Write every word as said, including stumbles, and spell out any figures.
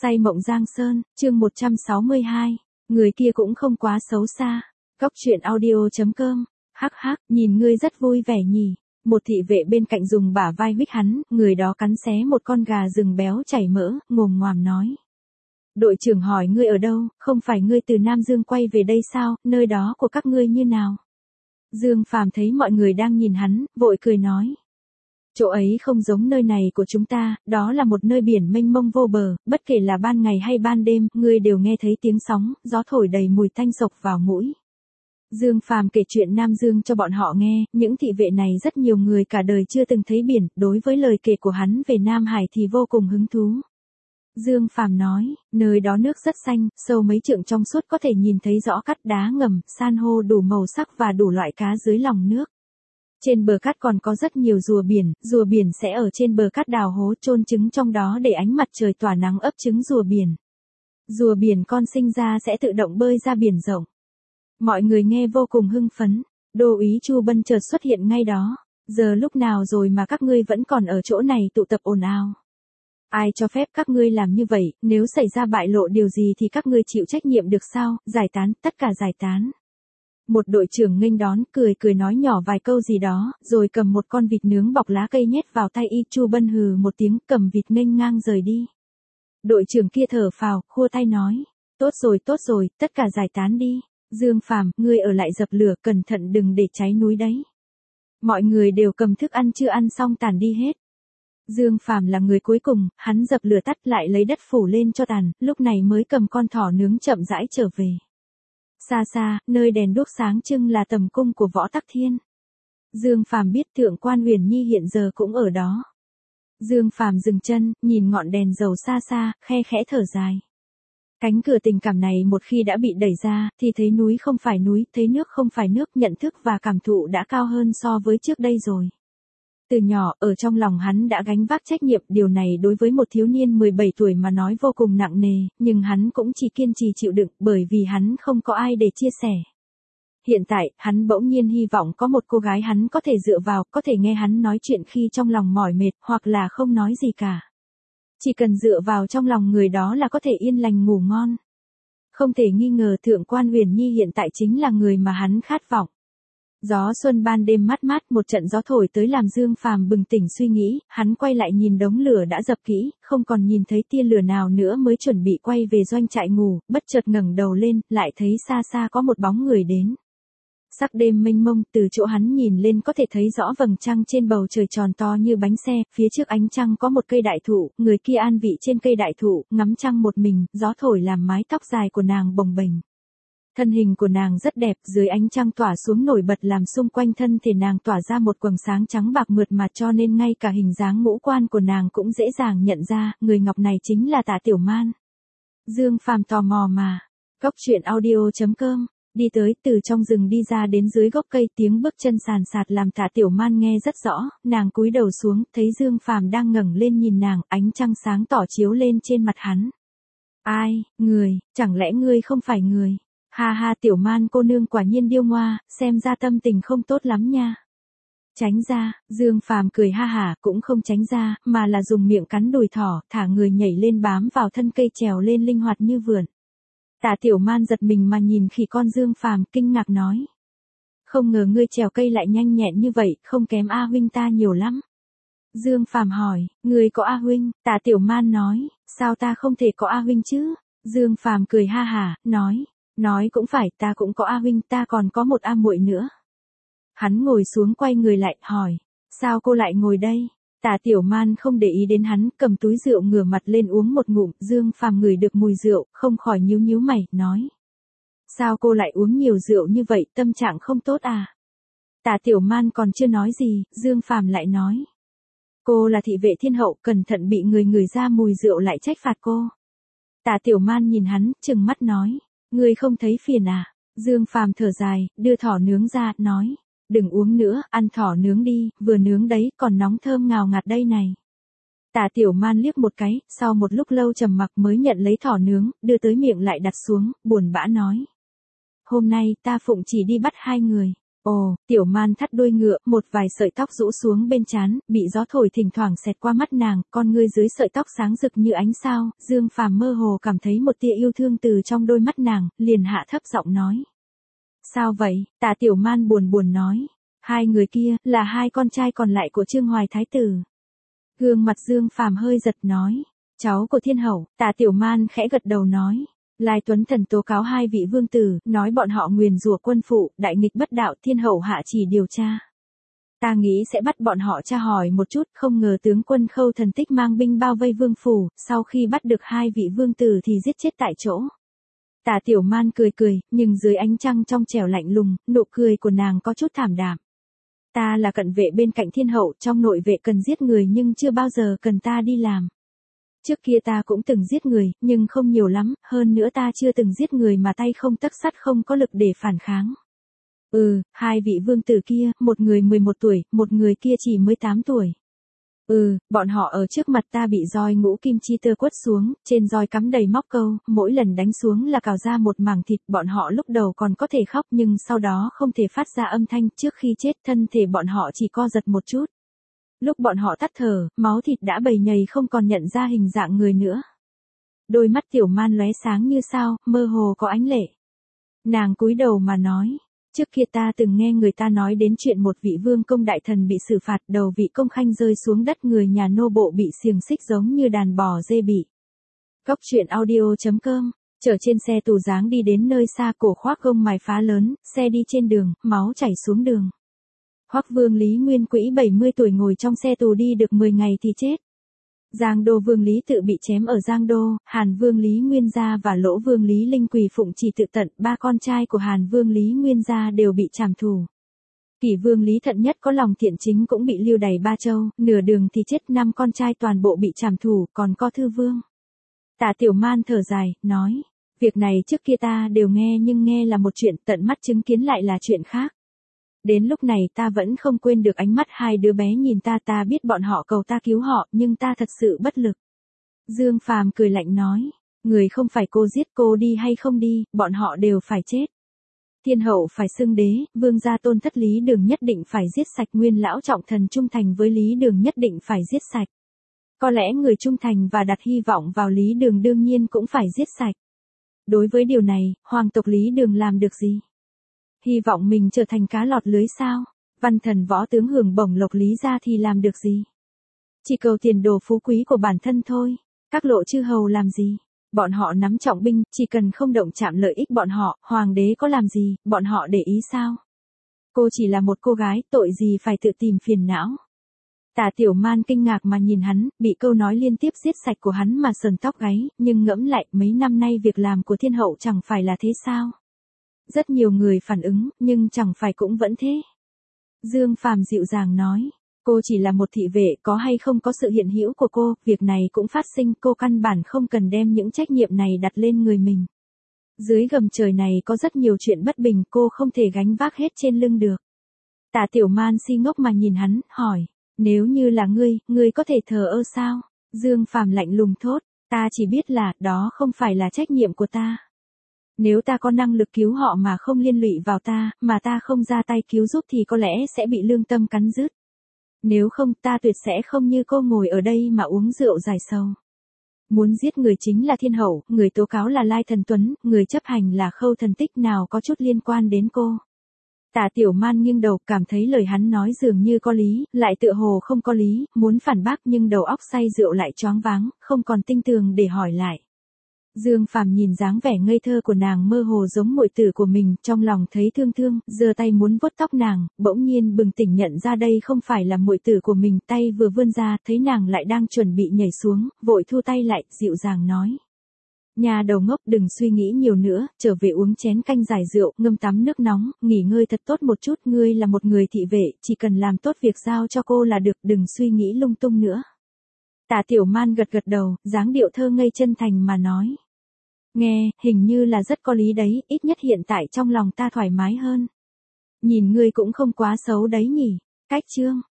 Say mộng Giang Sơn, chương một trăm sáu mươi hai. Người kia cũng không quá xấu xa. Cóc truyện audio chấm com. Hắc hắc, nhìn ngươi rất vui vẻ nhỉ. Một thị vệ bên cạnh dùng bả vai huých hắn, người đó cắn xé một con gà rừng béo chảy mỡ, ngồm ngoàm nói. Đội trưởng hỏi ngươi ở đâu, không phải ngươi từ Nam Dương quay về đây sao, nơi đó của các ngươi như nào? Dương Phàm thấy mọi người đang nhìn hắn, vội cười nói. Chỗ ấy không giống nơi này của chúng ta, đó là một nơi biển mênh mông vô bờ, bất kể là ban ngày hay ban đêm, ngươi đều nghe thấy tiếng sóng, gió thổi đầy mùi tanh sộc vào mũi. Dương Phàm kể chuyện Nam Dương cho bọn họ nghe, những thị vệ này rất nhiều người cả đời chưa từng thấy biển, đối với lời kể của hắn về Nam Hải thì vô cùng hứng thú. Dương Phàm nói, nơi đó nước rất xanh, sâu mấy trượng trong suốt có thể nhìn thấy rõ cát đá ngầm, san hô đủ màu sắc và đủ loại cá dưới lòng nước. Trên bờ cát còn có rất nhiều rùa biển, rùa biển sẽ ở trên bờ cát đào hố chôn trứng trong đó để ánh mặt trời tỏa nắng ấp trứng rùa biển. Rùa biển con sinh ra sẽ tự động bơi ra biển rộng. Mọi người nghe vô cùng hưng phấn, đô úy Chu Bân chợt xuất hiện ngay đó. Giờ lúc nào rồi mà các ngươi vẫn còn ở chỗ này tụ tập ồn ào? Ai cho phép các ngươi làm như vậy, nếu xảy ra bại lộ điều gì thì các ngươi chịu trách nhiệm được sao? Giải tán, tất cả giải tán. Một đội trưởng nghênh đón, cười cười nói nhỏ vài câu gì đó, rồi cầm một con vịt nướng bọc lá cây nhét vào tay y. Chu Bân hừ một tiếng, cầm vịt nghênh ngang rời đi. Đội trưởng kia thở phào, khua tay nói, tốt rồi tốt rồi, tất cả giải tán đi. Dương Phàm, ngươi ở lại dập lửa, cẩn thận đừng để cháy núi đấy. Mọi người đều cầm thức ăn chưa ăn xong tàn đi hết. Dương Phàm là người cuối cùng, hắn dập lửa tắt lại lấy đất phủ lên cho tàn, lúc này mới cầm con thỏ nướng chậm rãi trở về. Xa xa, nơi đèn đuốc sáng trưng là tầm cung của Võ Tắc Thiên. Dương Phàm biết Thượng quan Huyền Nhi hiện giờ cũng ở đó. Dương Phàm dừng chân, nhìn ngọn đèn dầu xa xa, khe khẽ thở dài. Cánh cửa tình cảm này một khi đã bị đẩy ra, thì thấy núi không phải núi, thấy nước không phải nước, nhận thức và cảm thụ đã cao hơn so với trước đây rồi. Từ nhỏ, ở trong lòng hắn đã gánh vác trách nhiệm, điều này đối với một thiếu niên mười bảy tuổi mà nói vô cùng nặng nề, nhưng hắn cũng chỉ kiên trì chịu đựng, bởi vì hắn không có ai để chia sẻ. Hiện tại, hắn bỗng nhiên hy vọng có một cô gái hắn có thể dựa vào, có thể nghe hắn nói chuyện khi trong lòng mỏi mệt, hoặc là không nói gì cả. Chỉ cần dựa vào trong lòng người đó là có thể yên lành ngủ ngon. Không thể nghi ngờ Thượng quan Huyền Nhi hiện tại chính là người mà hắn khát vọng. Gió xuân ban đêm mát mát, một trận gió thổi tới làm Dương Phàm bừng tỉnh suy nghĩ, hắn quay lại nhìn đống lửa đã dập kỹ, không còn nhìn thấy tia lửa nào nữa mới chuẩn bị quay về doanh trại ngủ, bất chợt ngẩng đầu lên, lại thấy xa xa có một bóng người đến. Sắc đêm mênh mông, từ chỗ hắn nhìn lên có thể thấy rõ vầng trăng trên bầu trời tròn to như bánh xe, phía trước ánh trăng có một cây đại thụ, người kia an vị trên cây đại thụ, ngắm trăng một mình, gió thổi làm mái tóc dài của nàng bồng bềnh. Thân hình của nàng rất đẹp, dưới ánh trăng tỏa xuống nổi bật làm xung quanh thân thể nàng tỏa ra một quầng sáng trắng bạc mượt mà, cho nên ngay cả hình dáng ngũ quan của nàng cũng dễ dàng nhận ra, người ngọc này chính là Tạ Tiểu Man. Dương Phàm tò mò mà. Cóc truyện audio chấm com. Đi tới, từ trong rừng đi ra đến dưới gốc cây, tiếng bước chân sàn sạt làm Tạ Tiểu Man nghe rất rõ, nàng cúi đầu xuống, thấy Dương Phàm đang ngẩng lên nhìn nàng, ánh trăng sáng tỏ chiếu lên trên mặt hắn. Ai, người, chẳng lẽ ngươi không phải người? Ha ha, Tiểu Man cô nương quả nhiên điêu ngoa, xem ra tâm tình không tốt lắm nha. Tránh ra, Dương Phàm cười ha hả, cũng không tránh ra, mà là dùng miệng cắn đùi thỏ, thả người nhảy lên bám vào thân cây trèo lên linh hoạt như vượn. Tạ Tiểu Man giật mình mà nhìn khỉ con Dương Phàm, kinh ngạc nói. Không ngờ ngươi trèo cây lại nhanh nhẹn như vậy, không kém A huynh ta nhiều lắm. Dương Phàm hỏi, ngươi có A huynh? Tạ Tiểu Man nói, sao ta không thể có A huynh chứ? Dương Phàm cười ha hả, nói. Nói cũng phải, ta cũng có A huynh, ta còn có một A muội nữa. Hắn ngồi xuống quay người lại, hỏi, sao cô lại ngồi đây? Tạ Tiểu Man không để ý đến hắn, cầm túi rượu ngửa mặt lên uống một ngụm, Dương Phàm ngửi được mùi rượu, không khỏi nhíu nhíu mày, nói. Sao cô lại uống nhiều rượu như vậy, tâm trạng không tốt à? Tạ Tiểu Man còn chưa nói gì, Dương Phàm lại nói. Cô là thị vệ thiên hậu, cẩn thận bị người ngửi ra mùi rượu lại trách phạt cô. Tạ Tiểu Man nhìn hắn, trừng mắt nói. Ngươi không thấy phiền à? Dương Phàm thở dài, đưa thỏ nướng ra, nói. Đừng uống nữa, ăn thỏ nướng đi, vừa nướng đấy, còn nóng thơm ngào ngạt đây này. Tạ Tiểu Man liếc một cái, sau một lúc lâu trầm mặc mới nhận lấy thỏ nướng, đưa tới miệng lại đặt xuống, buồn bã nói. Hôm nay ta phụng chỉ đi bắt hai người. Ồ, Tiểu Man thắt đuôi ngựa, một vài sợi tóc rũ xuống bên trán, bị gió thổi thỉnh thoảng xẹt qua mắt nàng, con ngươi dưới sợi tóc sáng rực như ánh sao, Dương Phàm mơ hồ cảm thấy một tia yêu thương từ trong đôi mắt nàng, liền hạ thấp giọng nói. Sao vậy? Tạ Tiểu Man buồn buồn nói. Hai người kia, là hai con trai còn lại của Trương Hoài Thái Tử. Gương mặt Dương Phàm hơi giật nói. Cháu của Thiên Hậu, Tạ Tiểu Man khẽ gật đầu nói. Lai Tuấn Thần tố cáo hai vị vương tử, nói bọn họ nguyền rủa quân phụ, đại nghịch bất đạo, Thiên Hậu hạ chỉ điều tra. Ta nghĩ sẽ bắt bọn họ tra hỏi một chút, không ngờ tướng quân Khâu Thần Tích mang binh bao vây vương phủ, sau khi bắt được hai vị vương tử thì giết chết tại chỗ. Tạ Tiểu Man cười cười, nhưng dưới ánh trăng trong trẻo lạnh lùng, nụ cười của nàng có chút thảm đạm. Ta là cận vệ bên cạnh Thiên Hậu, trong nội vệ cần giết người nhưng chưa bao giờ cần ta đi làm. Trước kia ta cũng từng giết người, nhưng không nhiều lắm, hơn nữa ta chưa từng giết người mà tay không tấc sắt không có lực để phản kháng. Ừ, hai vị vương tử kia, một người mười một tuổi, một người kia chỉ mới tám tuổi. Ừ, bọn họ ở trước mặt ta bị roi ngũ kim chi tơ quất xuống, trên roi cắm đầy móc câu, mỗi lần đánh xuống là cào ra một mảng thịt, bọn họ lúc đầu còn có thể khóc nhưng sau đó không thể phát ra âm thanh, trước khi chết thân thể bọn họ chỉ co giật một chút. Lúc bọn họ tắt thở, máu thịt đã bầy nhầy không còn nhận ra hình dạng người nữa. Đôi mắt Tiểu Man lóe sáng như sao, mơ hồ có ánh lệ. Nàng cúi đầu mà nói. Trước kia ta từng nghe người ta nói đến chuyện một vị vương công đại thần bị xử phạt, đầu vị công khanh rơi xuống đất, người nhà nô bộ bị xiềng xích giống như đàn bò dê bị. Cóc truyện audio chấm com, chở trên xe tù dáng đi đến nơi xa, cổ khoác gông mài phá lớn, xe đi trên đường, máu chảy xuống đường. Hoắc Vương Lý Nguyên Quỹ bảy mươi tuổi ngồi trong xe tù đi được mười ngày thì chết. Giang Đô Vương Lý Tự bị chém ở Giang Đô, Hàn Vương Lý Nguyên Gia và Lỗ Vương Lý Linh quỳ phụng chỉ tự tận, ba con trai của Hàn Vương Lý Nguyên Gia đều bị trảm thù. Kỷ Vương Lý Thận Nhất có lòng thiện chính cũng bị lưu đày Ba Châu, nửa đường thì chết, năm con trai toàn bộ bị trảm thù, còn có Thư Vương. Tạ Tiểu Man thở dài, nói, việc này trước kia ta đều nghe nhưng nghe là một chuyện, tận mắt chứng kiến lại là chuyện khác. Đến lúc này ta vẫn không quên được ánh mắt hai đứa bé nhìn ta, ta biết bọn họ cầu ta cứu họ, nhưng ta thật sự bất lực. Dương Phàm cười lạnh nói, người không phải cô giết, cô đi hay không đi, bọn họ đều phải chết. Thiên Hậu phải xưng đế, vương gia tôn thất Lý Đường nhất định phải giết sạch, nguyên lão trọng thần trung thành với Lý Đường nhất định phải giết sạch. Có lẽ người trung thành và đặt hy vọng vào Lý Đường đương nhiên cũng phải giết sạch. Đối với điều này, hoàng tộc Lý Đường làm được gì? Hy vọng mình trở thành cá lọt lưới sao? Văn thần võ tướng hưởng bổng lộc Lý gia thì làm được gì? Chỉ cầu tiền đồ phú quý của bản thân thôi. Các lộ chư hầu làm gì? Bọn họ nắm trọng binh, chỉ cần không động chạm lợi ích bọn họ, hoàng đế có làm gì, bọn họ để ý sao? Cô chỉ là một cô gái, tội gì phải tự tìm phiền não? Tạ Tiểu Man kinh ngạc mà nhìn hắn, bị câu nói liên tiếp giết sạch của hắn mà sờn tóc gáy, nhưng ngẫm lại, mấy năm nay việc làm của Thiên Hậu chẳng phải là thế sao? Rất nhiều người phản ứng, nhưng chẳng phải cũng vẫn thế. Dương Phàm dịu dàng nói, cô chỉ là một thị vệ, có hay không có sự hiện hữu của cô, việc này cũng phát sinh, cô căn bản không cần đem những trách nhiệm này đặt lên người mình. Dưới gầm trời này có rất nhiều chuyện bất bình, cô không thể gánh vác hết trên lưng được. Tạ Tiểu Man si ngốc mà nhìn hắn, hỏi, nếu như là ngươi, ngươi có thể thờ ơ sao? Dương Phàm lạnh lùng thốt, ta chỉ biết là, đó không phải là trách nhiệm của ta. Nếu ta có năng lực cứu họ mà không liên lụy vào ta, mà ta không ra tay cứu giúp thì có lẽ sẽ bị lương tâm cắn rứt. Nếu không, ta tuyệt sẽ không như cô ngồi ở đây mà uống rượu giải sầu. Muốn giết người chính là Thiên Hậu, người tố cáo là Lai Thần Tuấn, người chấp hành là Khâu Thần Tích, nào có chút liên quan đến cô. Tạ Tiểu Man nghiêng đầu, cảm thấy lời hắn nói dường như có lý, lại tựa hồ không có lý, muốn phản bác nhưng đầu óc say rượu lại choáng váng, không còn tinh tường để hỏi lại. Dương Phàm nhìn dáng vẻ ngây thơ của nàng mơ hồ giống muội tử của mình, trong lòng thấy thương thương, giơ tay muốn vuốt tóc nàng, bỗng nhiên bừng tỉnh nhận ra đây không phải là muội tử của mình, tay vừa vươn ra, thấy nàng lại đang chuẩn bị nhảy xuống, vội thu tay lại, dịu dàng nói. Nhà đầu ngốc, đừng suy nghĩ nhiều nữa, trở về uống chén canh giải rượu, ngâm tắm nước nóng, nghỉ ngơi thật tốt một chút, ngươi là một người thị vệ, chỉ cần làm tốt việc giao cho cô là được, đừng suy nghĩ lung tung nữa. Tạ Tiểu Man gật gật đầu, dáng điệu thơ ngây chân thành mà nói. Nghe, hình như là rất có lý đấy, ít nhất hiện tại trong lòng ta thoải mái hơn. Nhìn ngươi cũng không quá xấu đấy nhỉ. Cách chương